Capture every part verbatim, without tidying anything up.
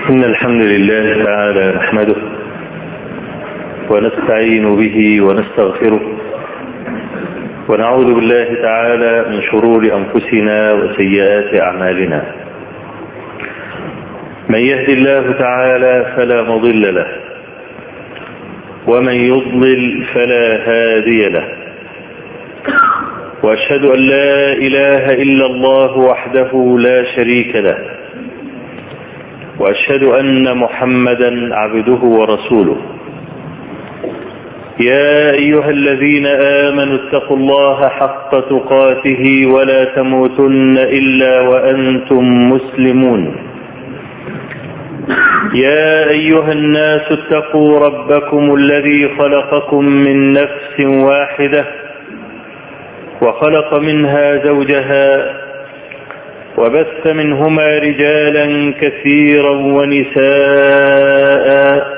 إن الحمد لله تعالى نحمده ونستعين به ونستغفره ونعوذ بالله تعالى من شرور أنفسنا وسيئات أعمالنا. من يهد الله تعالى فلا مضل له ومن يضلل فلا هادي له، وأشهد أن لا إله إلا الله وحده لا شريك له، وأشهد أن محمدا عبده ورسوله. يا أيها الذين آمنوا اتقوا الله حق تقاته ولا تموتن إلا وأنتم مسلمون. يا أيها الناس اتقوا ربكم الذي خلقكم من نفس واحدة وخلق منها زوجها وبث منهما رجالا كثيرا ونساء،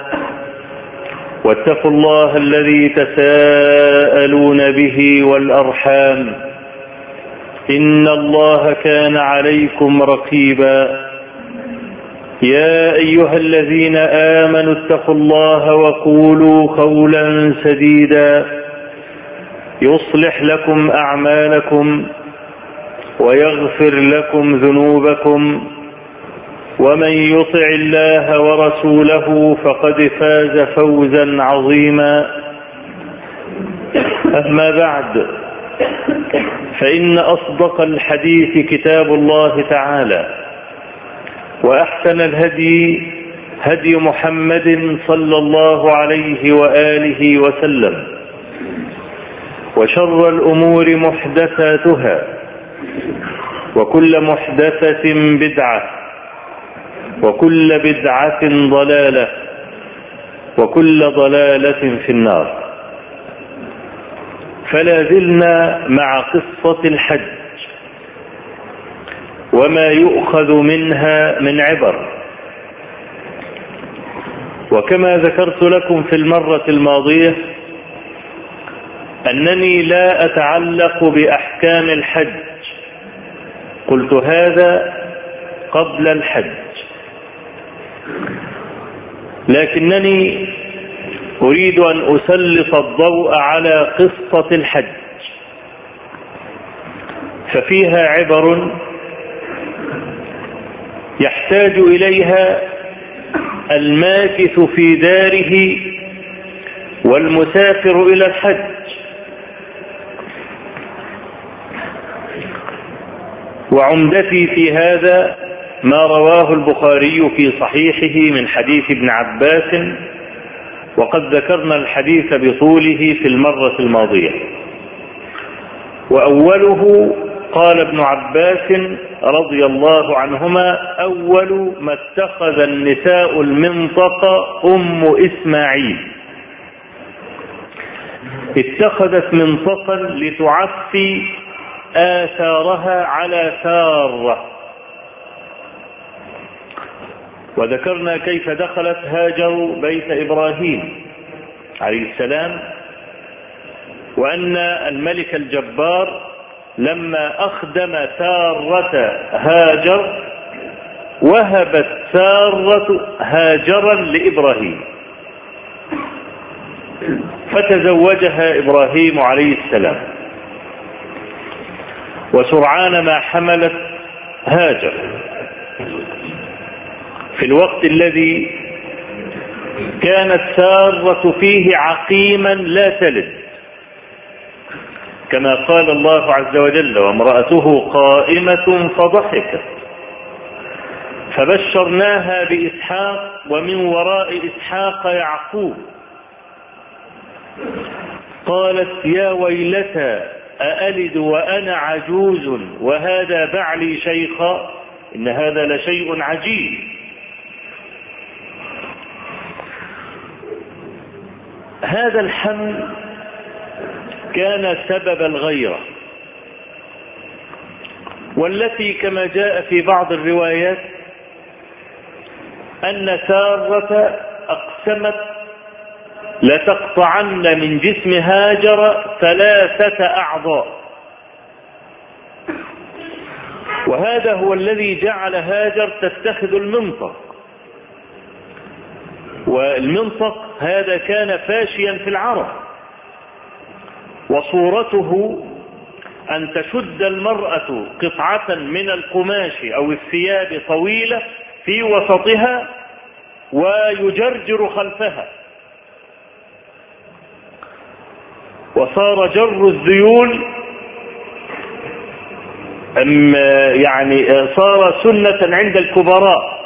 واتقوا الله الذي تساءلون به والأرحام إن الله كان عليكم رقيبا. يا أيها الذين آمنوا اتقوا الله وقولوا قولا سديدا يصلح لكم أعمالكم ويغفر لكم ذنوبكم، ومن يطع الله ورسوله فقد فاز فوزا عظيما. أما بعد، فإن أصدق الحديث كتاب الله تعالى، وأحسن الهدي هدي محمد صلى الله عليه وآله وسلم، وشر الأمور محدثاتها، وكل محدثة بدعة، وكل بدعة ضلالة، وكل ضلالة في النار. فلا زلنا مع قصة الحج وما يؤخذ منها من عبر. وكما ذكرت لكم في المرة الماضية أنني لا أتعلق بأحكام الحج، قلت هذا قبل الحج، لكنني أريد أن أسلط الضوء على قصة الحج، ففيها عبر يحتاج إليها الماكث في داره والمسافر إلى الحج. وعمدتي في هذا ما رواه البخاري في صحيحه من حديث ابن عباس، وقد ذكرنا الحديث بطوله في المرة الماضية. وأوله قال ابن عباس رضي الله عنهما: أول ما اتخذ النساء المنطقة أم إسماعيل، اتخذت منطقا لتعفي آثارها على سارة. وذكرنا كيف دخلت هاجر بيت إبراهيم عليه السلام، وأن الملك الجبار لما أخدم سارة هاجر وهبت سارة هاجرا لإبراهيم، فتزوجها إبراهيم عليه السلام. وسرعان ما حملت هاجر في الوقت الذي كانت سارة فيه عقيما لا تلد، كما قال الله عز وجل: وامرأته قائمة فضحكت فبشرناها بإسحاق ومن وراء إسحاق يعقوب. قالت: يا ويلتى أألد وأنا عجوز وهذا بعلي شيخا، إن هذا لشيء عجيب. هذا الحمل كان سبب الغيرة، والتي كما جاء في بعض الروايات أن سارة أقسمت لتقطعن من جسم هاجر ثلاثة أعضاء، وهذا هو الذي جعل هاجر تتخذ المنطق، والمنطق هذا كان فاشيا في العرب، وصورته أن تشد المرأة قطعة من القماش أو الثياب طويلة في وسطها ويجرجر خلفها، وصار جر الذيول أم يعني صار سنة عند الكبراء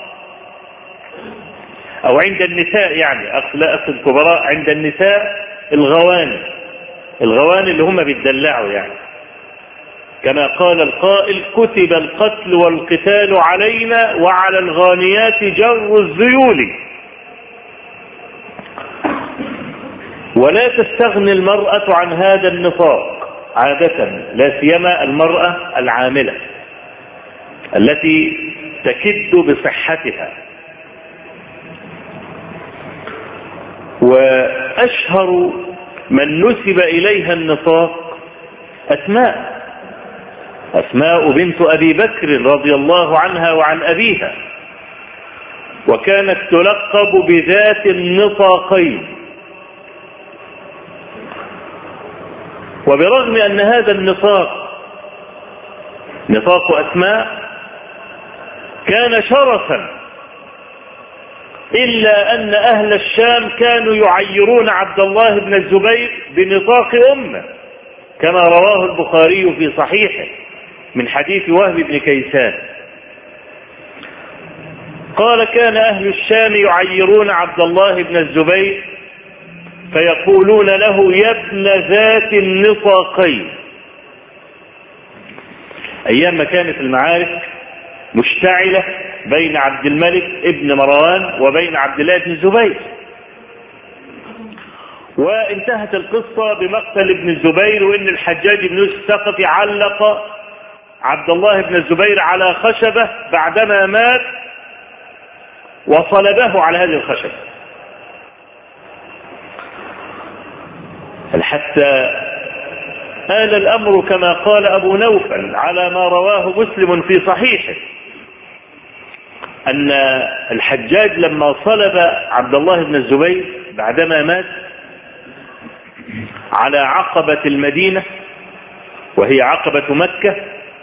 أو عند النساء، يعني لا أقصد الكبراء، عند النساء الغواني الغواني اللي هم بيتدلعوا، يعني كما قال القائل: كتب القتل والقتال علينا وعلى الغانيات جر الذيول. ولا تستغني المرأة عن هذا النطاق عادة، لا سيما المرأة العاملة التي تكد بصحتها. وأشهر من نسب إليها النطاق أسماء أسماء بنت أبي بكر رضي الله عنها وعن أبيها، وكانت تلقب بذات النطاقين. وبرغم أن هذا النطاق نطاق أسماء كان شرفا، إلا أن أهل الشام كانوا يعيرون عبد الله بن الزبير بنطاق أمه، كما رواه البخاري في صحيحه من حديث وهب بن كيسان قال: كان أهل الشام يعيرون عبد الله بن الزبير فيقولون له: يا ابن ذات النطاقين. أيام ما كانت المعارك مشتعلة بين عبد الملك ابن مروان وبين عبد الله بن الزبير، وانتهت القصة بمقتل ابن الزبير، وإن الحجاج بن يوسف الثقفي علق عبد الله بن الزبير على خشبة بعدما مات وصلبه على هذه الخشبة، حتى آل الأمر كما قال أبو نوفل على ما رواه مسلم في صحيحه أن الحجاج لما صلب عبد الله بن الزبير بعدما مات على عقبة المدينة وهي عقبة مكة،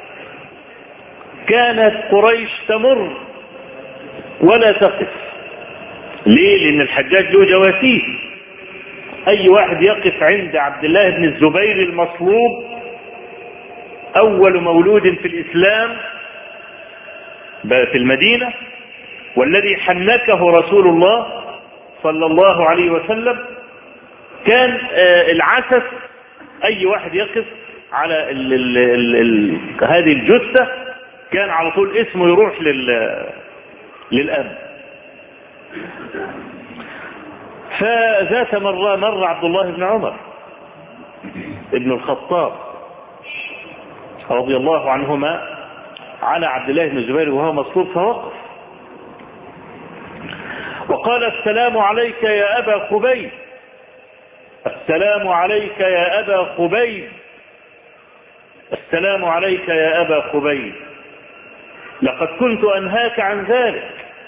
كانت قريش تمر ولا تقف. ليه؟ لأن الحجاج له جواسيس، أي واحد يقف عند عبد الله بن الزبير المصلوب أول مولود في الإسلام في المدينة، والذي حنكه رسول الله صلى الله عليه وسلم، كان العسس أي واحد يقف على ال ال ال ال هذه الجثة كان على طول اسمه يروح لل للأب. فذات مرة مر عبد الله بن عمر ابن الخطاب رضي الله عنهما على عبد الله بن الزبير وهو مصلوب، فوقف وقال: السلام عليك يا أبا خبيب، السلام عليك يا أبا خبيب، السلام عليك يا أبا خبيب، لقد كنت أنهاك عن ذلك،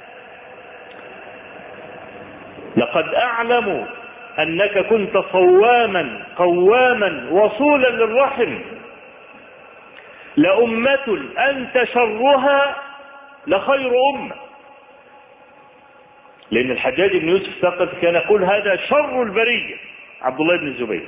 لقد أعلم أنك كنت صواما قواما وصولا للرحم، لأمة أنت شرها لخير أمة. لأن الحجاج بن يوسف الثقفي كان يقول: هذا شر البرية عبد الله بن الزبير،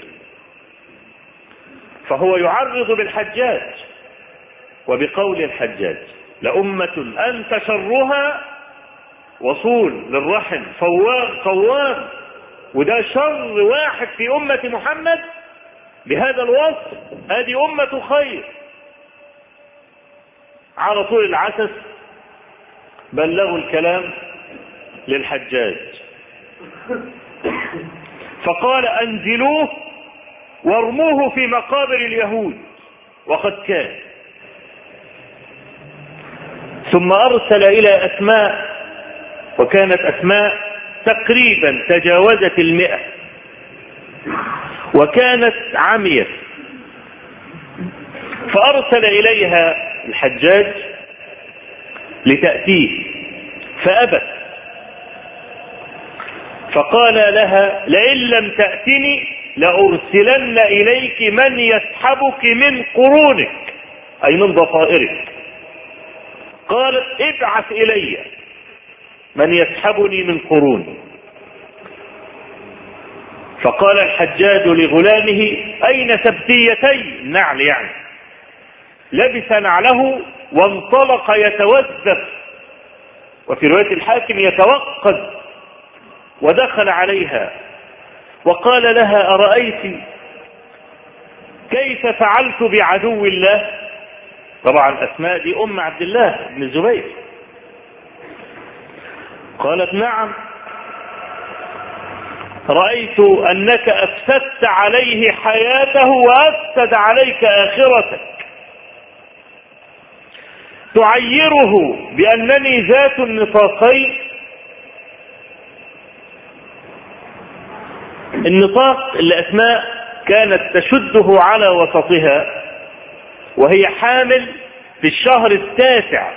فهو يعرض بالحجاج وبقول الحجاج: لأمة أنت شرها وصول للرحم فوار قوام، وده شر واحد في أمة محمد بهذا الوصف، هذه أمة خير. على طول العسس بلغوا الكلام للحجاج، فقال: أنزلوه وارموه في مقابر اليهود، وقد كان. ثم أرسل إلى أسماء، وكانت أسماء تقريبا تجاوزت المئة، وكانت عمية، فأرسل إليها الحجاج لتأتيه فأبت، فقال لها لئن لم تأتني لأرسلن إليك من يسحبك من قرونك، أي من ضفائرك. قالت ابعث إلي من يسحبني من قروني. فقال الحجاج لغلامه أين سبتيتي النعل، يعني لبس نعله وانطلق يتوزف، وفي رواية الحاكم يتوقد، ودخل عليها وقال لها أرأيت كيف فعلت بعدو الله؟ طبعا أسماء دي أم عبد الله بن الزبير. قالت نعم، رأيت أنك أفسدت عليه حياته وأفسد عليك آخرتك، تعيره بأنني ذات النطاقين. النطاق اللي أسماء كانت تشده على وسطها وهي حامل في الشهر التاسع،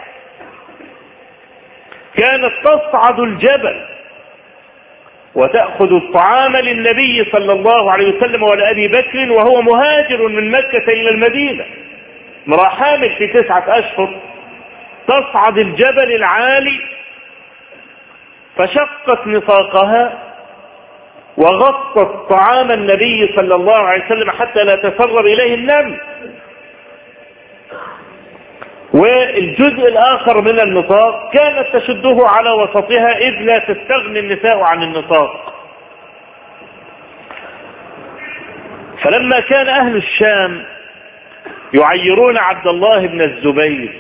كانت تصعد الجبل وتأخذ الطعام للنبي صلى الله عليه وسلم ولأبي بكر وهو مهاجر من مكة إلى المدينة، امرأة حامل في تسعة أشهر تصعد الجبل العالي، فشقت نطاقها وغطت طعام النبي صلى الله عليه وسلم حتى لا تسرب إليه النمل. والجزء الآخر من النطاق كانت تشده على وسطها إذ لا تستغني النساء عن النطاق. فلما كان أهل الشام يعيرون عبد الله بن الزبير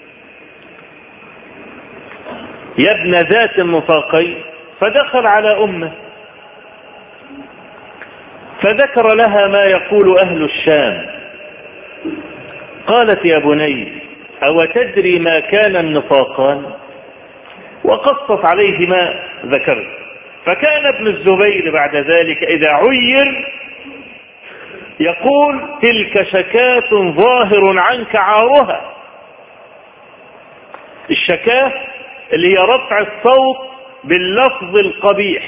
يا ابن ذات النطاقين، فدخل على أمه فذكر لها ما يقول أهل الشام. قالت يا بني أو تدري ما كان النطاقان؟ وقصت عليه ما ذكرت. فكان ابن الزبير بعد ذلك إذا عير يقول تلك شكاة ظاهر عنك عارها. الشكاة اللي هي رفع الصوت باللفظ القبيح،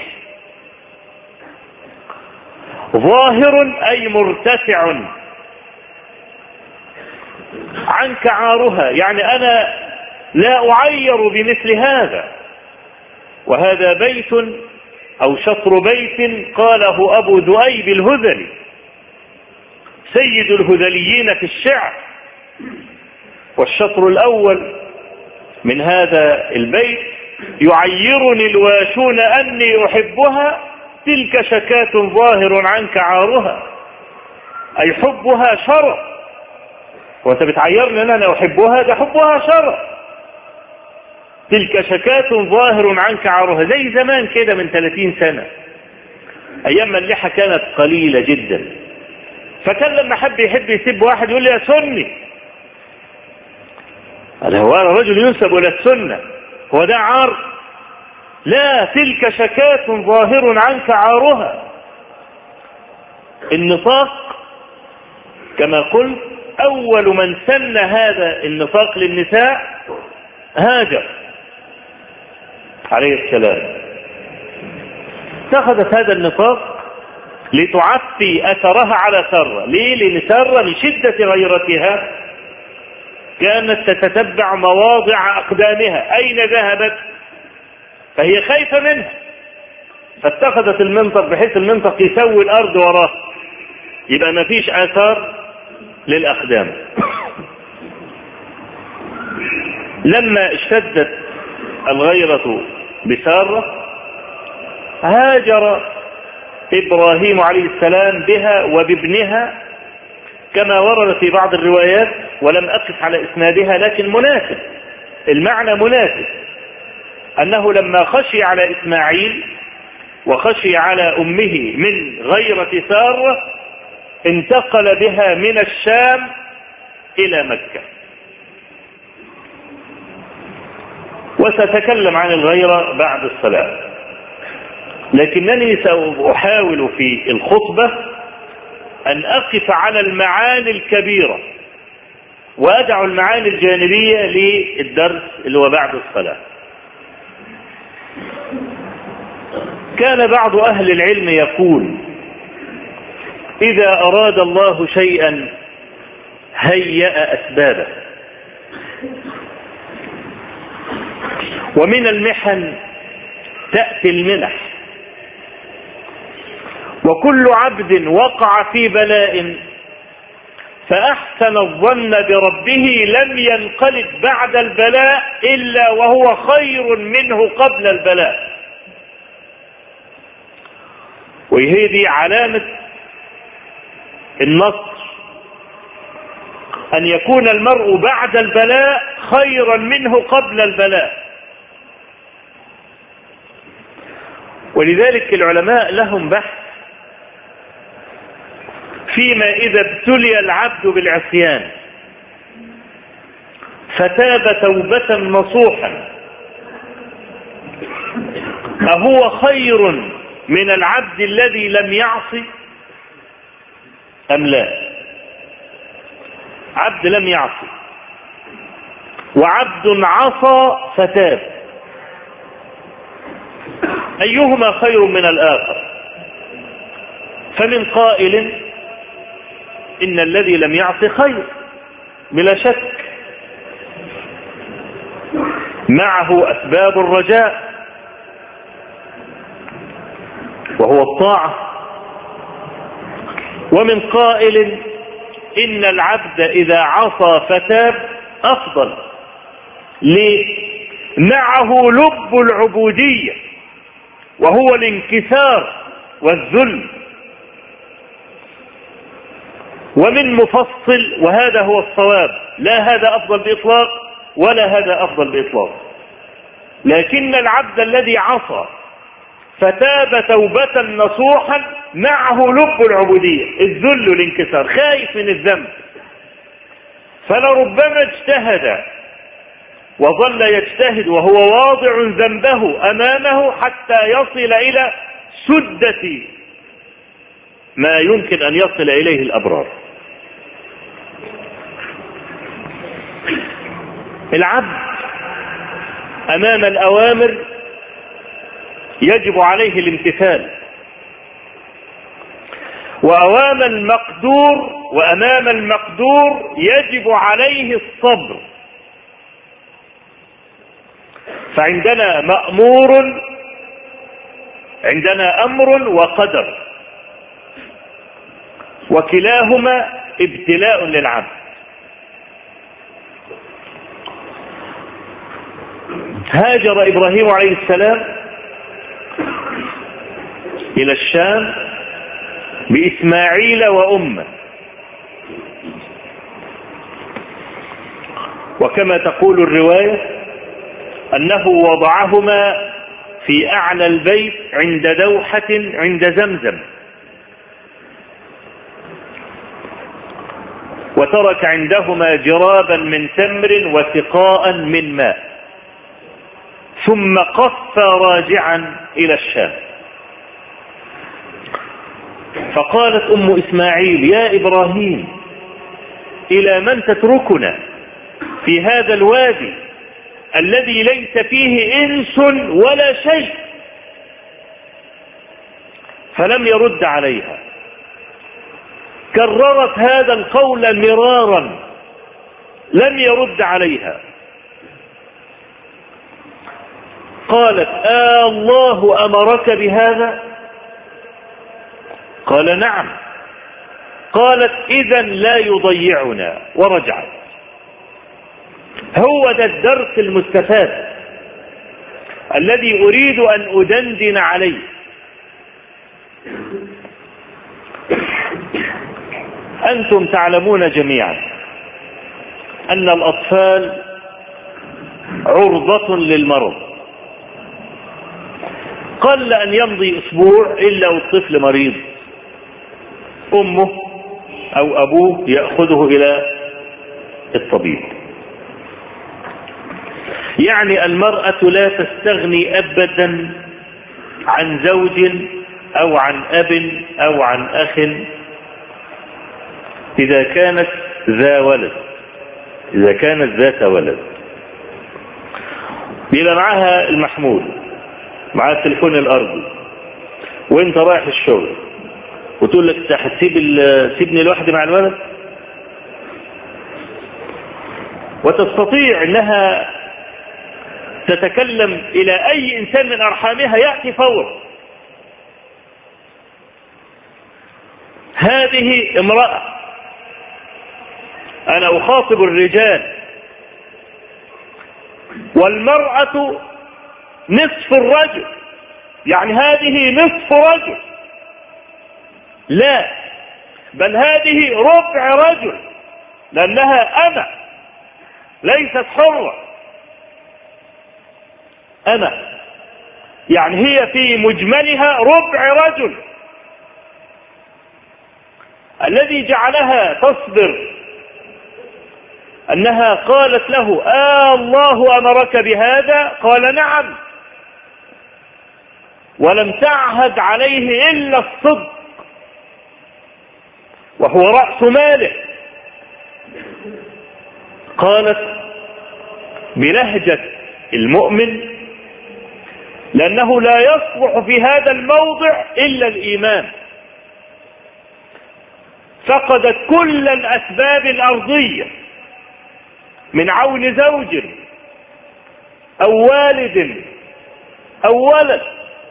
ظاهر أي مرتفع، عنك عارها يعني أنا لا أعير بمثل هذا. وهذا بيت أو شطر بيت قاله أبو ذؤيب الهذلي سيد الهذليين في الشعر. والشطر الأول من هذا البيت يعيرني الواشون أني أحبها، تلك شكاة ظاهر عنك عارها، أي حبها شرف. وانت بتعيرني ان انا احبها، ده حبها شرف. تلك شكاة ظاهر عنك عارها، زي زمان كده من ثلاثين سنة ايام ما اللحى كانت قليلة جدا، فكان لما حب يحب يسب واحد يقول لي يا سني، هذا هو رجل ينسب الى السنة، هو ده عار؟ لا، تلك شكاة ظاهر عنك عارها. النطاق كما قلت أول من سن هذا النطاق للنساء هاجر عليه السلام. اتخذت هذا النطاق لتعفي أثرها على سارة. ليه؟ لأن سارة لشدة غيرتها كانت تتتبع مواضع أقدامها أين ذهبت، فهي خايفة منها، فاتخذت المنطق بحيث المنطق يسوي الأرض وراه يبقى ما فيش آثار للأقدام. لما اشتدت الغيرة بسارة هاجر إبراهيم عليه السلام بها وبابنها كما ورد في بعض الروايات، ولم أقف على إسنادها لكن مناسب، المعنى مناسب، أنه لما خشي على إسماعيل وخشي على أمه من غيرة سارة انتقل بها من الشام إلى مكة. وستكلم عن الغيرة بعد الصلاة، لكنني سأحاول في الخطبة أن أقف على المعاني الكبيرة وأدع المعاني الجانبية للدرس اللي هو بعد الصلاة. كان بعض أهل العلم يقول إذا أراد الله شيئا هيأ أسبابه، ومن المحن تأتي المنح، وكل عبد وقع في بلاء فأحسن الظن بربه لم ينقلب بعد البلاء إلا وهو خير منه قبل البلاء. وهي دي علامة النصر، أن يكون المرء بعد البلاء خيرا منه قبل البلاء. ولذلك العلماء لهم بحث فيما إذا ابتلي العبد بالعصيان فتاب توبة نصوحا أهو خير من العبد الذي لم يعصي أم لا؟ عبد لم يعصي وعبد عصى فتاب، أيهما خير من الآخر؟ فمن قائل إن الذي لم يعصي خير بلا شك، معه أسباب الرجاء وهو الطاعة. ومن قائل إن العبد إذا عصى فتاب أفضل، ليه؟ معه لب العبودية وهو الانكسار والذل. ومن مفصل، وهذا هو الصواب، لا هذا أفضل بإطلاق ولا هذا أفضل بإطلاق، لكن العبد الذي عصى فتاب توبة نصوحا معه لب العبودية، الذل الانكسار، خايف من الذنب، فلربما اجتهد وظل يجتهد وهو واضع ذنبه أمامه حتى يصل إلى سدة ما يمكن أن يصل إليه الأبرار. العبد أمام الأوامر يجب عليه الامتثال، وأمام المقدور وأمام المقدور يجب عليه الصبر. فعندنا مأمور، عندنا أمر وقدر، وكلاهما ابتلاء للعبد. هاجر إبراهيم عليه السلام إلى الشام بإسماعيل وأمه، وكما تقول الرواية أنه وضعهما في أعلى البيت عند دوحة عند زمزم، وترك عندهما جرابا من تمر وسقاء من ماء، ثم قف راجعا إلى الشام. فقالت أم إسماعيل: يا إبراهيم، إلى من تتركنا في هذا الوادي الذي ليس فيه إنس ولا شيء؟ فلم يرد عليها، كررت هذا القول مرارا، لم يرد عليها. قالت: آه الله أمرك بهذا؟ قال: نعم. قالت: إذن لا يضيعنا، ورجعت. هو ده الدرس المستفاد الذي أريد أن أدندن عليه. أنتم تعلمون جميعا أن الأطفال عرضة للمرض، قل أن يمضي أسبوع إلا والطفل مريض، أمه أو أبوه يأخذه إلى الطبيب. يعني المرأة لا تستغني أبدا عن زوج أو عن أب أو عن أخ إذا كانت ذا ولد، إذا كانت ذات ولد. بيبقى معها المحمول، معها التليفون الأرضي، وانت رايح الشغل وتقول لك انت هتسيب سيبني لوحدي مع الولد؟ وتستطيع انها تتكلم الى اي انسان من ارحامها يأتي فورا. هذه امرأة. انا اخاطب الرجال، والمرأة نصف الرجل، يعني هذه نصف رجل، لا بل هذه ربع رجل، لأنها أمة ليست حرة. أمة يعني هي في مجملها ربع رجل. الذي جعلها تصبر أنها قالت له آه الله أمرك بهذا؟ قال نعم، ولم تعهد عليه إلا الصدق، وهو رأس ماله. قالت بلهجة المؤمن لأنه لا يصلح في هذا الموضع إلا الإيمان. فقدت كل الأسباب الأرضية من عون زوج أو والد أو ولد.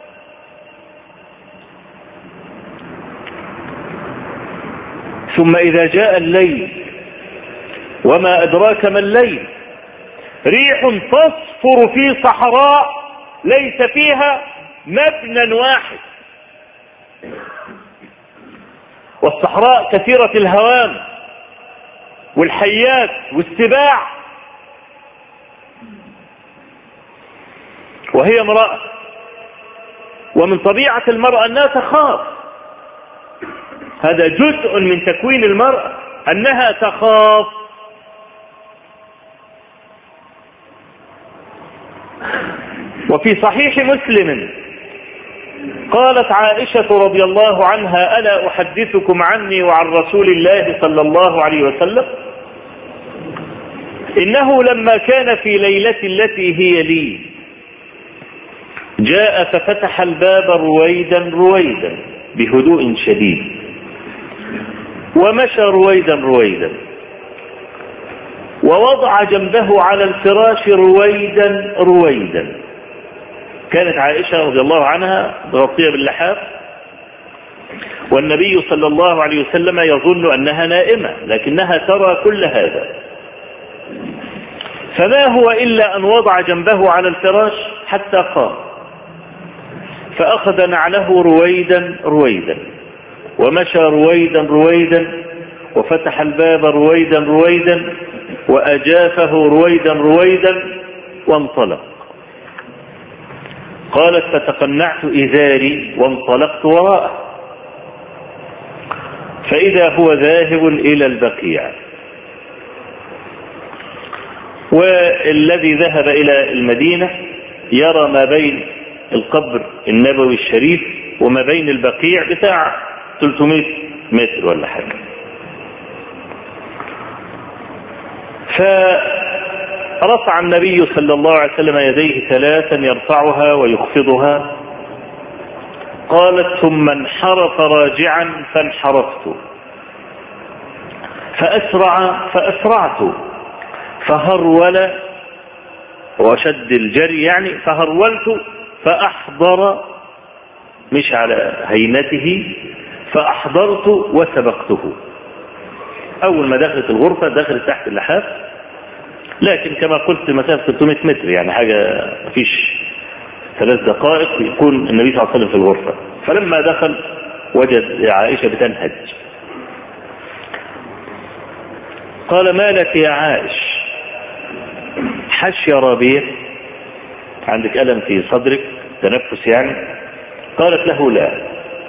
ثم إذا جاء الليل، وما أدراك ما الليل، ريح تصفر في صحراء ليس فيها مبنى واحد، والصحراء كثيرة الهوام والحيات والسباع، وهي امرأة. ومن طبيعة المرأة أنها تخاف، هذا جزء من تكوين المرأة أنها تخاف. وفي صحيح مسلم قالت عائشة رضي الله عنها ألا أحدثكم عني وعن رسول الله صلى الله عليه وسلم إنه لما كان في ليلة التي هي لي جاء ففتح الباب رويدا رويدا بهدوء شديد، ومشى رويدا رويدا، ووضع جنبه على الفراش رويدا رويدا. كانت عائشة رضي الله عنها مغطية باللحاف، والنبي صلى الله عليه وسلم يظن أنها نائمة، لكنها ترى كل هذا. فما هو إلا أن وضع جنبه على الفراش حتى قام، فأخذ نعله رويدا رويدا، ومشى رويدا رويدا، وفتح الباب رويدا رويدا، وأجافه رويدا رويدا، وانطلق. قالت فتقنعت إزاري وانطلقت وراءه، فإذا هو ذاهب إلى البقيع. والذي ذهب إلى المدينة يرى ما بين القبر النبوي الشريف وما بين البقيع بتاع ثلاثمائة متر ولا حاجة. فرفع النبي صلى الله عليه وسلم يديه ثلاثا يرفعها ويخفضها. قالت ثم انحرف راجعا فانحرفت، فأسرع فأسرعت، فهرول وشد الجري يعني، فهرولت فأحضر، مش على هينته، فأحضرت وسبقته. أول ما دخلت الغرفة دخلت تحت اللحاف، لكن كما قلت مسافة ثلاثمائة متر، يعني حاجة مفيش ثلاث دقائق يكون النبي صلى الله عليه وسلم في الغرفة. فلما دخل وجد عائشة بتنهج. قال ما لك يا عائش؟ حش يا ربيع، عندك ألم في صدرك تنفس يعني؟ قالت له لا.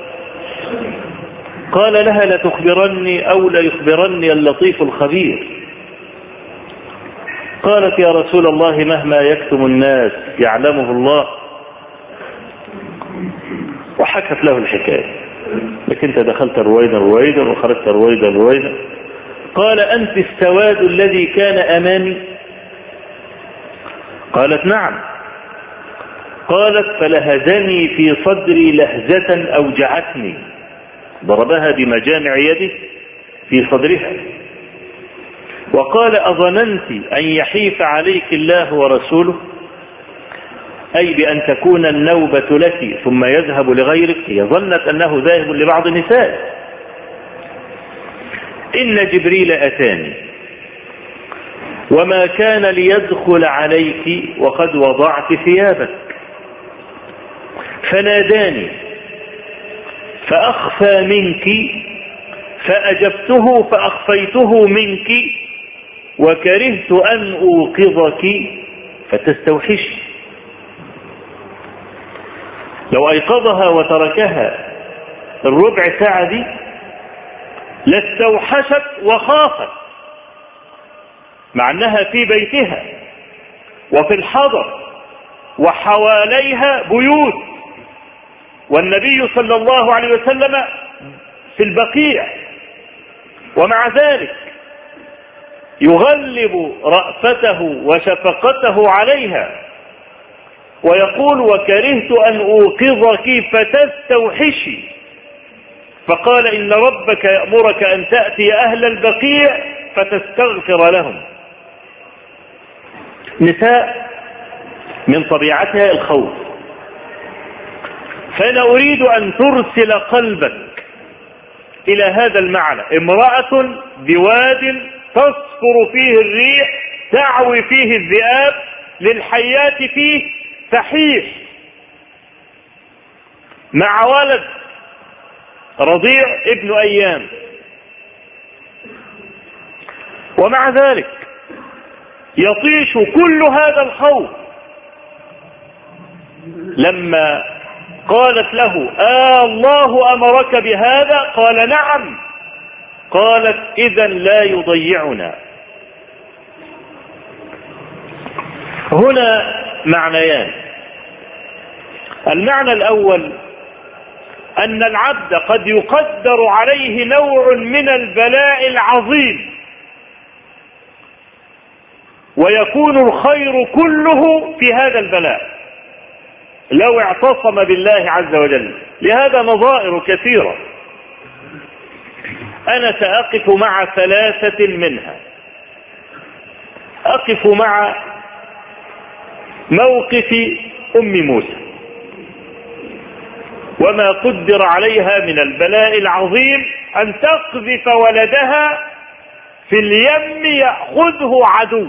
قال لها لتخبرني أو لا يخبرني اللطيف الخبير. قالت يا رسول الله مهما يكتم الناس يعلمه الله. وحكت له الحكاية، لكن انت دخلت رويدا رويدا وخرجت رويدا رويدا. قال أنت السواد الذي كان أمامي؟ قالت نعم. قالت فلهزني في صدري لهزة أوجعتني، ضربها بمجامع يده في صدرها. وقال أظننت أن يحيف عليك الله ورسوله، أي بأن تكون النوبة لك ثم يذهب لغيرك. هي ظنت أنه ذاهب لبعض النساء. إن جبريل أتاني وما كان ليدخل عليك وقد وضعت ثيابك، فناداني فأخفى منك فأجبته فأخفيته منك، وكرهت أن أوقظك فتستوحشي. لو أيقظها وتركها الربع ساعة دي لاستوحشت وخافت، مع أنها في بيتها وفي الحضر وحواليها بيوت، والنبي صلى الله عليه وسلم في البقيع، ومع ذلك يغلب رأفته وشفقته عليها ويقول وكرهت أن أوقظك فتستوحشي. فقال إن ربك يأمرك أن تأتي أهل البقيع فتستغفر لهم. نساء من طبيعتها الخوف، فأنا أريد أن ترسل قلبك إلى هذا المعنى. امرأة بواد تصفر فيه الريح تعوي فيه الذئاب، للحيات فيه تحيش، مع ولد رضيع ابن أيام، ومع ذلك يطيش كل هذا الخوف. لما قالت له آه الله أمرك بهذا؟ قال نعم. قالت إذا لا يضيعنا. هنا معنيان. المعنى الأول أن العبد قد يقدر عليه نوع من البلاء العظيم ويكون الخير كله في هذا البلاء لو اعتصم بالله عز وجل. لهذا نظائر كثيرة. أنا سأقف مع ثلاثة منها. أقف مع موقف أم موسى وما قدر عليها من البلاء العظيم، أن تقذف ولدها في اليم يأخذه عدو.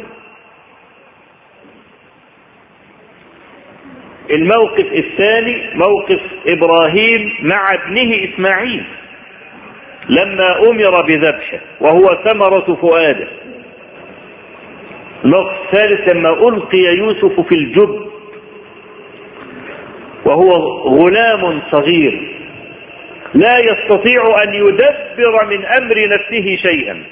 الموقف الثاني موقف إبراهيم مع ابنه إسماعيل لما أمر بذبحه وهو ثمرة فؤاده. الموقف الثالث لما ألقي يوسف في الجب وهو غلام صغير لا يستطيع أن يدبر من أمر نفسه شيئا.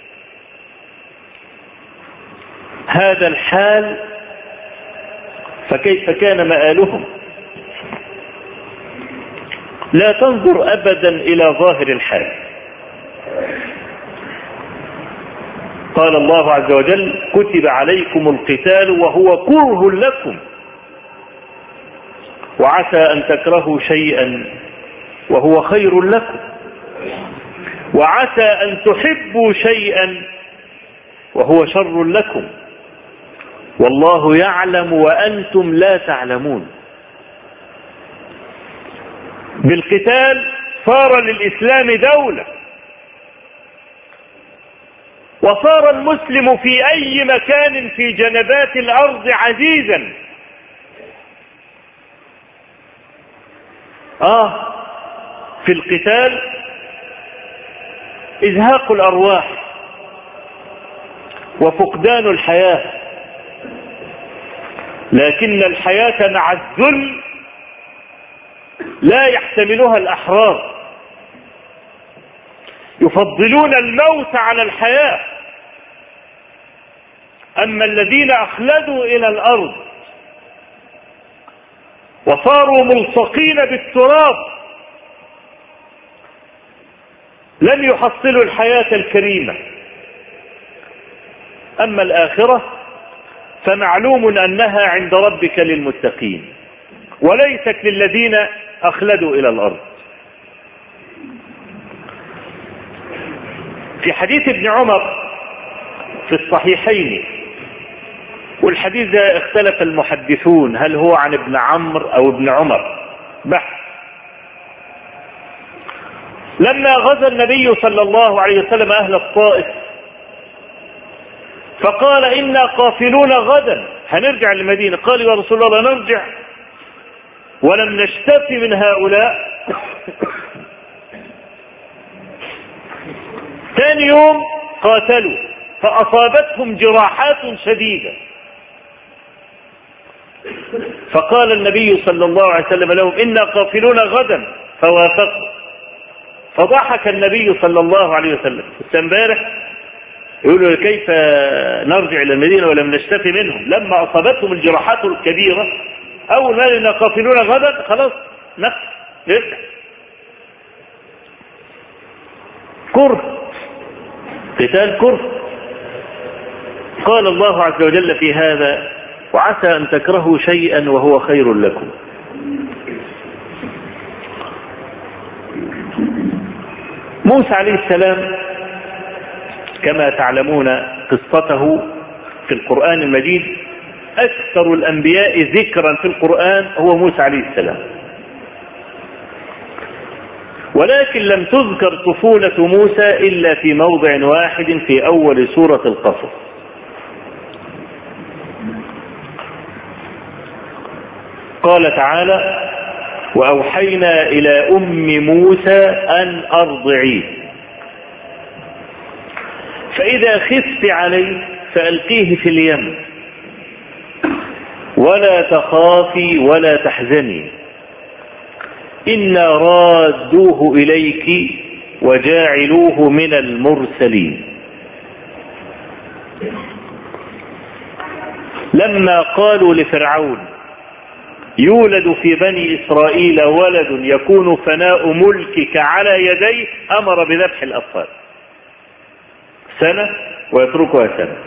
هذا الحال، فكيف كان مآلهم؟ لا تنظر أبدا إلى ظاهر الحال. قال الله عز وجل كتب عليكم القتال وهو كره لكم وعسى أن تكرهوا شيئا وهو خير لكم وعسى أن تحبوا شيئا وهو شر لكم والله يعلم وأنتم لا تعلمون. بالقتال صار للإسلام دولة، وصار المسلم في أي مكان في جنبات الأرض عزيزا. آه في القتال إزهاق الأرواح وفقدان الحياة، لكن الحياة مع الذل لا يحتملها الأحرار، يفضلون الموت على الحياة. أما الذين أخلدوا إلى الأرض وصاروا ملصقين بالتراب لن يحصلوا الحياة الكريمة. أما الآخرة فمعلوم أنها عند ربك للمتقين. وليست للذين أخلدوا إلى الأرض. في حديث ابن عمر في الصحيحين، والحديث ده اختلف المحدثون هل هو عن ابن عمرو أو ابن عمر، بحث. لما غزا النبي صلى الله عليه وسلم أهل الطائف فقال إنا قافلون غدا هنرجع للمدينة، قال يا رسول الله لا نرجع ولم نشتف من هؤلاء. ثاني يوم قاتلوا فأصابتهم جراحات شديدة، فقال النبي صلى الله عليه وسلم لهم إنا قافلون غدا فوافقوا. فضحك النبي صلى الله عليه وسلم. امبارح يقولوا كيف نرجع إلى المدينة ولم نشتفي منهم، لما أصابتهم الجراحات الكبيرة أول ما إنا قافلون غدا خلاص نفس نرجع. كره، قتال كره. قال الله عز وجل في هذا وعسى أن تكرهوا شيئا وهو خير لكم. موسى عليه السلام كما تعلمون قصته في القرآن المجيد، أكثر الأنبياء ذكرا في القرآن هو موسى عليه السلام، ولكن لم تذكر طفولة موسى إلا في موضع واحد في أول سورة القصص. قال تعالى وأوحينا إلى أم موسى أن أرضعيه فإذا خفت عليه فألقيه في اليم ولا تخافي ولا تحزني إنا رادوه إليك وجاعلوه من المرسلين. لما قالوا لفرعون يولد في بني إسرائيل ولد يكون فناء ملكك على يديه أمر بذبح الأطفال سنة ويتركها سنة.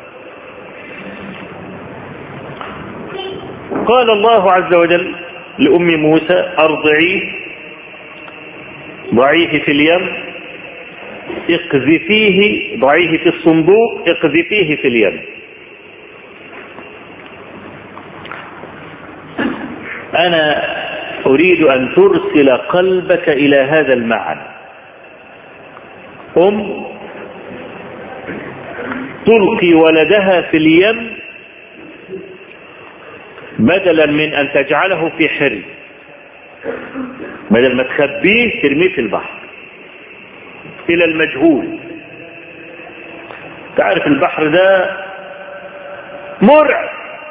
قال الله عز وجل لأم موسى أرضعيه، ضعيه في اليم، اقذفيه، ضعيه في الصندوق، اقذفيه في اليم. أنا أريد أن ترسل قلبك إلى هذا المعنى. أم تلقي ولدها في اليم بدلا من أن تجعله في حري، بدل ما تخبيه ترميه في البحر إلى المجهول. تعرف البحر ده مرعب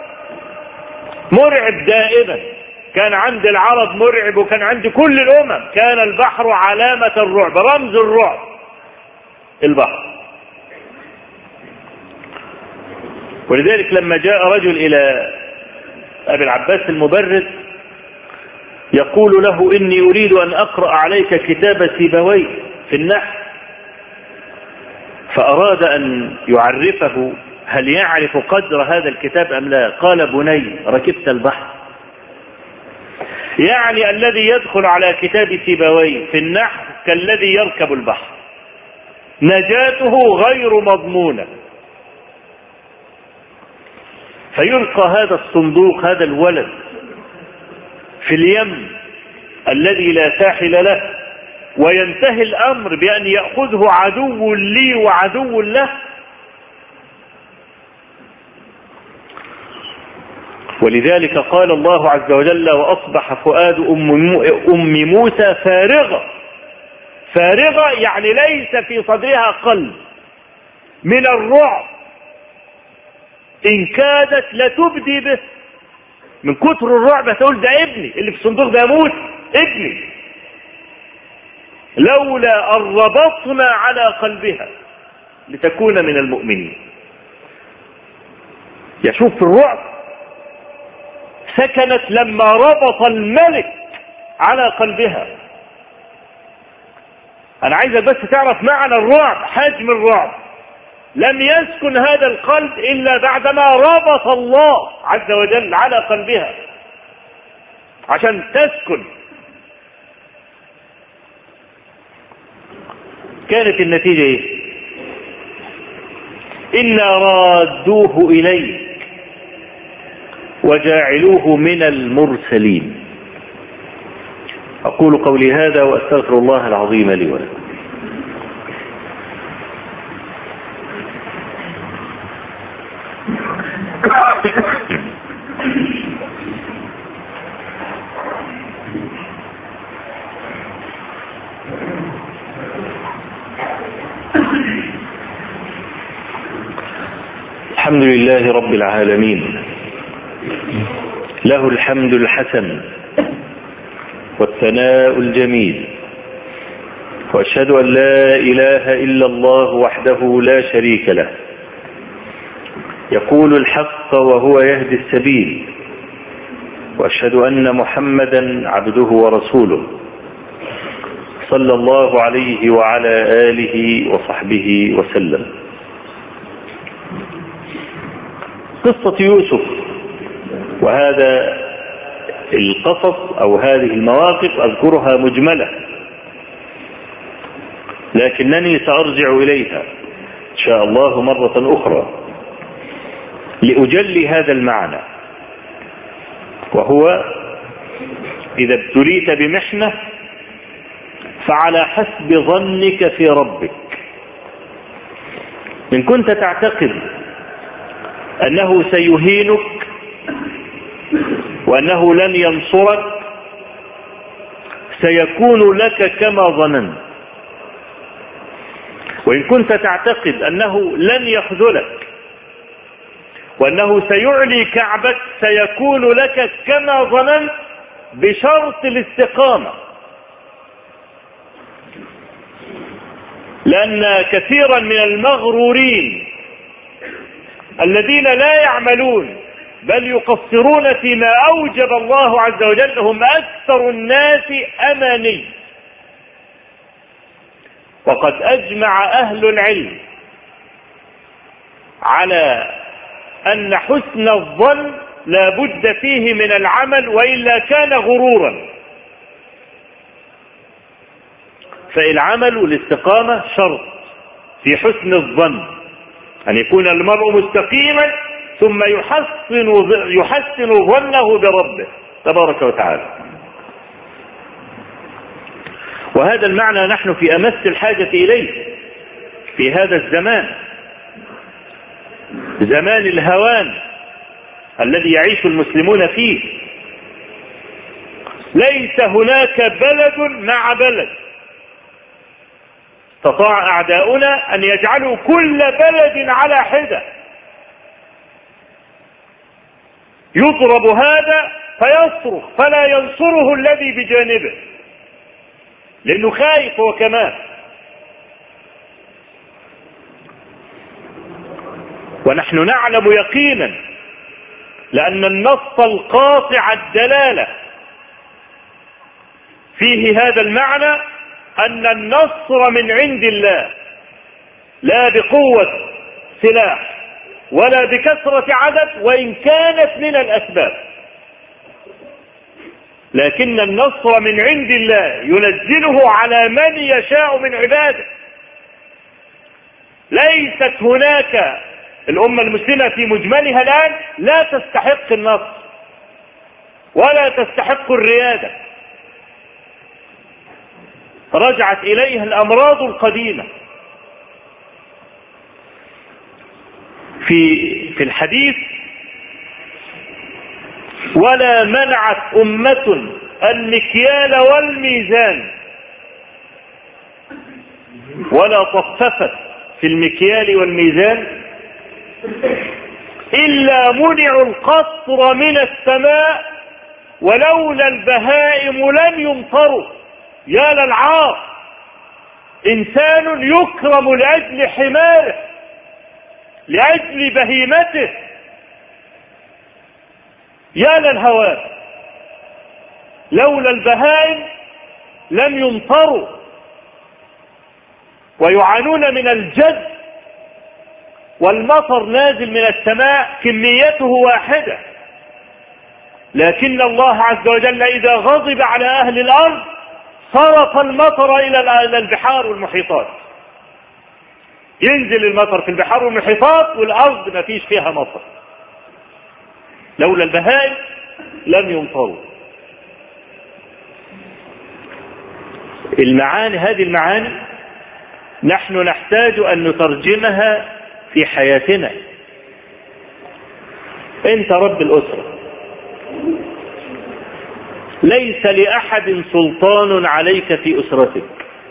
مرعب دائما، كان عند العرب مرعب وكان عند كل الأمم. كان البحر علامة الرعب، رمز الرعب البحر. ولذلك لما جاء رجل إلى أبي العباس المبرد يقول له إني أريد أن أقرأ عليك كتاب سيبويه في النحو، فأراد أن يعرفه هل يعرف قدر هذا الكتاب أم لا. قال بني ركبت البحر، يعني الذي يدخل على كتاب سيبويه في النحو كالذي يركب البحر، نجاته غير مضمونة. فيلقى هذا الصندوق، هذا الولد، في اليم الذي لا ساحل له، وينتهي الأمر بأن يأخذه عدو لي وعدو له. ولذلك قال الله عز وجل وأصبح فؤاد أم موسى فارغة. فارغة يعني ليس في صدرها قلب من الرعب، إن كادت لتبدي به من كتر الرعب. تقول ده ابني اللي في الصندوق ده يموت، ابني، لولا أن ربطنا على قلبها لتكون من المؤمنين. يشوف الرعب سكنت لما ربط الملك على قلبها. أنا عايزك بس تعرف معنى الرعب، حجم الرعب. لم يسكن هذا القلب إلا بعدما ربط الله عز وجل على قلبها. عشان تسكن. كانت النتيجة ايه؟ إنا رادوه إليك وجاعلوه من المرسلين. أقول قولي هذا وأستغفر الله العظيم لي ولكم. الحمد لله رب العالمين، له الحمد الحسن والثناء الجميل، وأشهد أن لا إله إلا الله وحده لا شريك له، يقول الحق وهو يهدي السبيل، وأشهد أن محمدا عبده ورسوله صلى الله عليه وعلى آله وصحبه وسلم. قصة يوسف وهذا القصص أو هذه المواقف أذكرها مجملة، لكنني سأرجع إليها إن شاء الله مرة أخرى لأجلي هذا المعنى، وهو إذا ابتليت بمحنة فعلى حسب ظنك في ربك. إن كنت تعتقد أنه سيهينك وأنه لن ينصرك سيكون لك كما ظننت، وإن كنت تعتقد أنه لن يخذلك وأنه سيعلي كعبك سيكون لك كما ظننت بشرط الاستقامة. لأن كثيرا من المغرورين الذين لا يعملون بل يقصرون فيما أوجب الله عز وجل هم أكثر الناس أماني. وقد أجمع أهل العلم على أن حسن الظن لا بد فيه من العمل وإلا كان غرورا. فالعمل والاستقامة شرط في حسن الظن، أن يكون المرء مستقيما ثم يحسن يحسن ظنه بربه تبارك وتعالى. وهذا المعنى نحن في أمس الحاجة إليه في هذا الزمان، زمان الهوان الذي يعيش المسلمون فيه. ليس هناك بلد مع بلد. استطاع أعداؤنا أن يجعلوا كل بلد على حدة، يضرب هذا فيصرخ فلا ينصره الذي بجانبه لأنه خايف هو كمان. ونحن نعلم يقينا لأن النص القاطع الدلالة فيه هذا المعنى أن النصر من عند الله، لا بقوة سلاح ولا بكثرة عدد وإن كانت من الأسباب، لكن النصر من عند الله ينزله على من يشاء من عباده. ليست هناك الأمة المسلمة في مجملها الآن لا تستحق النصر ولا تستحق الريادة، رجعت إليها الأمراض القديمة. في في الحديث: ولا منعت أمة المكيال والميزان ولا طففت في المكيال والميزان إلا منعوا القطر من السماء ولولا البهائم لن يمطروا. يا للعار، إنسان يكرم لأجل حماره لأجل بهيمته. يا للهوان، لولا البهائم لم يمطروا، ويعانون من الجد والمطر نازل من السماء كميته واحدة، لكن الله عز وجل إذا غضب على أهل الأرض صرف المطر إلى البحار والمحيطات، ينزل المطر في البحار والمحيطات والأرض ما فيش فيها مطر، لولا البهائم لم يمطروا. المعاني هذه المعاني نحن نحتاج أن نترجمها في حياتنا. أنت رب الأسرة، ليس لأحد سلطان عليك في أسرتك،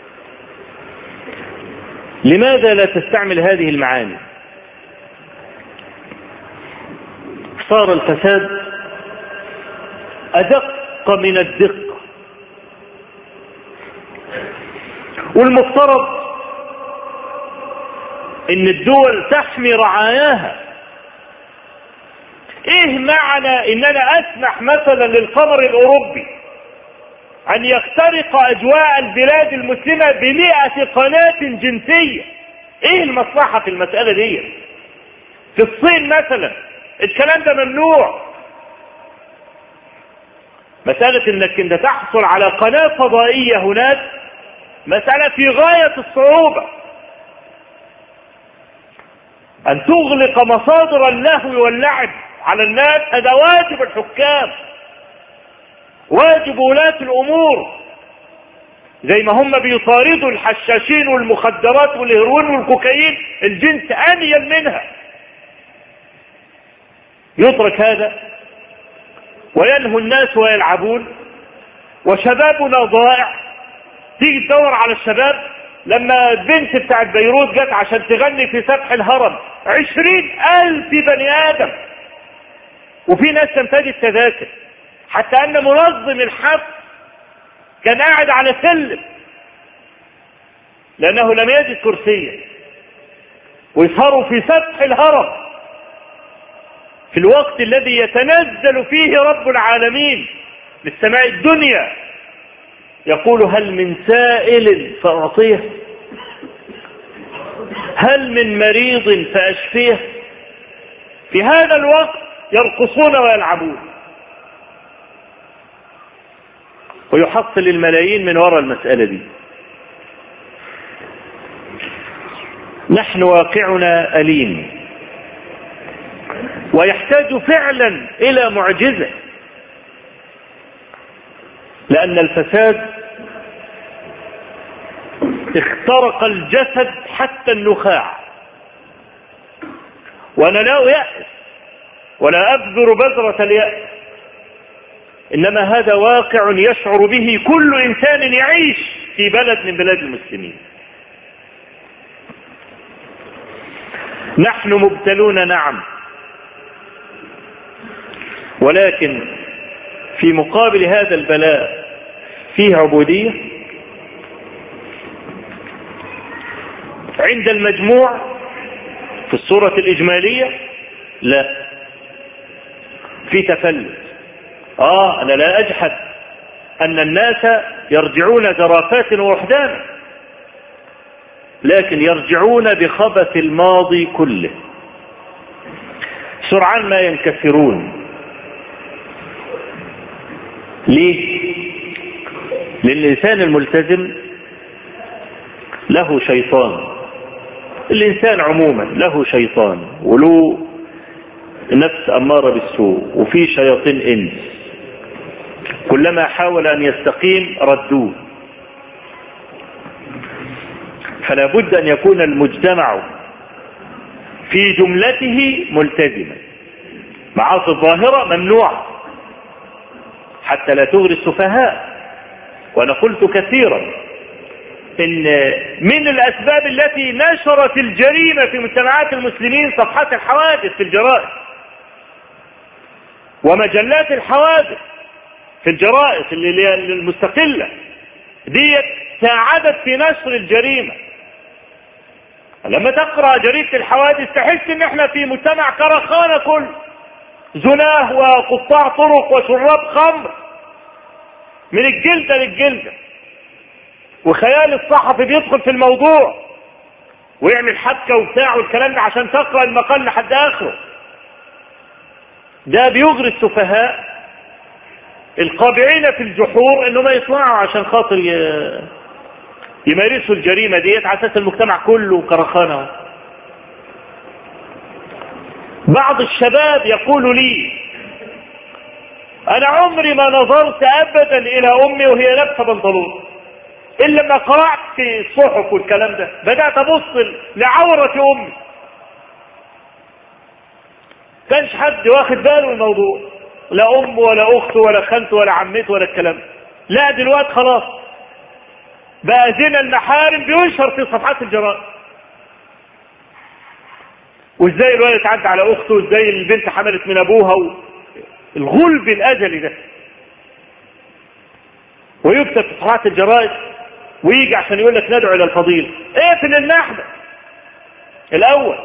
لماذا لا تستعمل هذه المعاني؟ صار الفساد أدق من الدقة، والمفترض ان الدول تحمي رعاياها. ايه معنى ان انا اسمح مثلا للقمر الاوروبي ان يخترق اجواء البلاد المسلمة بمئة قناة جنسية؟ ايه المصلحة في المسألة دي؟ في الصين مثلا الكلام ده ممنوع. مسألة انك انت تحصل على قناة فضائية هناك مسألة في غاية الصعوبة. أن تغلق مصادر اللهو واللعب على الناس هذا واجب الحكام، واجب ولاة الأمور، زي ما هم بيطاردوا الحشاشين والمخدرات والهيروين والكوكايين الجنس أنيل منها. يترك هذا ويلهو الناس ويلعبون وشبابنا ضائع. تيجي تدور على الشباب، لما البنت بتاعت بيروت جت عشان تغني في سفح الهرم عشرين ألف بني آدم، وفي ناس تمتدي التذاكر، حتى أن منظم الحفل كان قاعد على سلم لأنه لم يجد كرسيا، ويسهروا في سفح الهرم في الوقت الذي يتنزل فيه رب العالمين للسماء الدنيا يقول هل من سائل فأعطيه، هل من مريض فأشفيه. في هذا الوقت يرقصون ويلعبون، ويحصل الملايين من وراء المسألة دي. نحن واقعنا أليم ويحتاج فعلا إلى معجزة، لأن الفساد اخترق الجسد حتى النخاع. وأنا لا يأس ولا أبذر بذرة اليأس، إنما هذا واقع يشعر به كل إنسان يعيش في بلد من بلاد المسلمين. نحن مبتلون نعم، ولكن في مقابل هذا البلاء فيه عبودية. عند المجموع في الصورة الإجمالية لا، في تفلت. آه أنا لا أجحد أن الناس يرجعون زرافات ووحدانا، لكن يرجعون بخبث الماضي كله، سرعان ما ينكسرون. ليه؟ لأن الإنسان الملتزم له شيطان، الإنسان عموما له شيطان وله نفس أمارة بالسوء، وفي شياطين إنس كلما حاول أن يستقيم ردوه. فلا بد أن يكون المجتمع في جملته ملتزما. معاصي الظاهرة ممنوعة حتى لا تغري السفهاء. وأنا قلت كثيرا إن من الأسباب التي نشرت الجريمة في مجتمعات المسلمين صفحات الحوادث في الجرائد ومجلات الحوادث في الجرائد المستقلة دي ساعدت في نشر الجريمة. لما تقرأ جريدة الحوادث تحس ان احنا في مجتمع كرخانة كل زناه وقطاع طرق وشراب خمر من الجلدة للجلدة، وخيال الصحفي بيدخل في الموضوع ويعمل حبكة وبتاع والكلام ده عشان تقرأ المقال لحد آخره. ده بيغري السفهاء القابعين في الجحور انهم يطلعوا عشان خاطر يمارسوا الجريمة ديت على اساس المجتمع كله كرخانة. بعض الشباب يقول لي انا عمري ما نظرت ابدا الى امي وهي لابسه بنطلون الا لما قرأت في الصحف والكلام ده، بدأت ابص لعورة امي. كانش حد واخد باله من الموضوع، لا ام ولا اخت ولا خالت ولا عمته ولا الكلام. لا دلوقتي خلاص بقى زنا المحارم بينشر في صفحات الجرائد، وازاي الولد اتعدى على اخته، وازاي البنت حملت من ابوها، الغلب الازلي ده. ويكتب في صفحات الجرائد ويجي عشان يقول لك ندعو الى الفضيله. اقفل النحله الاول.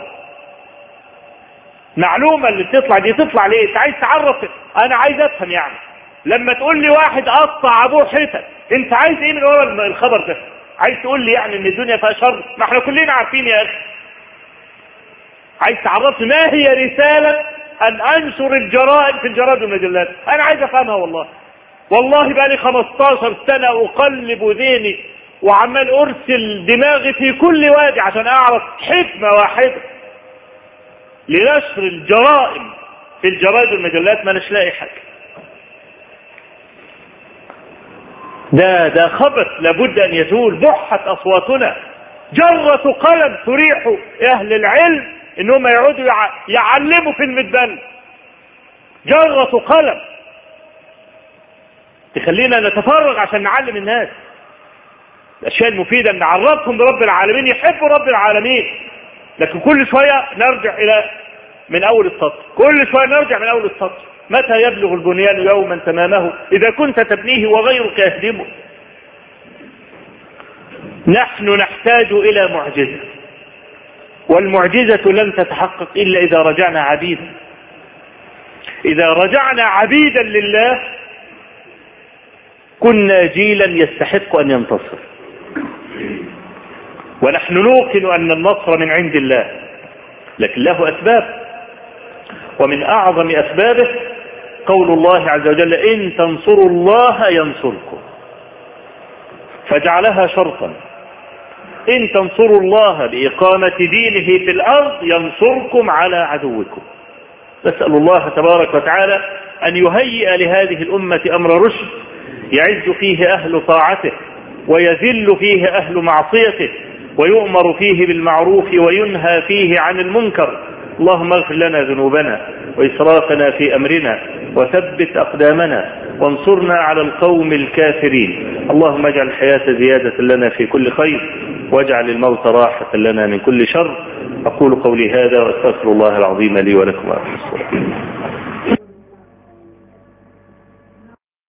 معلومه اللي بتطلع دي تطلع ليه؟ انت عايز تعرف؟ انا عايز افهم يعني. لما تقول لي واحد قطع ابوه حتت، انت عايز ايه من ورا الخبر ده؟ عايز تقول لي يعني ان الدنيا فيها شر؟ ما احنا كلنا عارفين يا اخي. عايز تعرفني ما هي رساله ان انشر الجرائم في الجرائد والمجلات؟ انا عايز افهمها والله. والله بقى لي خمستاشر سنه اقلب ذهني وعمال ارسل دماغي في كل وادي عشان اعرف حكمه واحده لنشر الجرائم في الجرائد والمجلات، ما نش لاقي حاجه. ده ده خبث لابد ان يزول. بحت اصواتنا، جرة قلم تريح اهل العلم انهم يعودوا يعلموا في المدبل. جرة قلم تخلينا نتفرغ عشان نعلم الناس الاشياء المفيدة، نعرفهم برب العالمين، يحبوا رب العالمين. لكن كل شوية نرجع الى من اول السطر، كل شوية نرجع من اول السطر. متى يبلغ البنيان يوما تمامه اذا كنت تبنيه وغيرك يهدمه؟ نحن نحتاج الى معجزة، والمعجزة لن تتحقق الا اذا رجعنا عبيدا. اذا رجعنا عبيدا لله كنا جيلا يستحق ان ينتصر. ونحن نوقن ان النصر من عند الله، لكن له اسباب، ومن اعظم اسبابه قول الله عز وجل ان تنصروا الله ينصركم، فجعلها شرطا. ان تنصروا الله باقامة دينه في الارض ينصركم على عدوكم. نسأل الله تبارك وتعالى ان يهيئ لهذه الامة امر رشد يعز فيه اهل طاعته ويذل فيه اهل معصيته، ويؤمر فيه بالمعروف وينهى فيه عن المنكر. اللهم اغفر لنا ذنوبنا وإسرافنا في أمرنا وثبت أقدامنا وانصرنا على القوم الكافرين. اللهم اجعل الحياة زيادة لنا في كل خير، واجعل الموت راحة لنا من كل شر. أقول قولي هذا وأستغفر الله العظيم لي ولكم وأرحم الصلاة.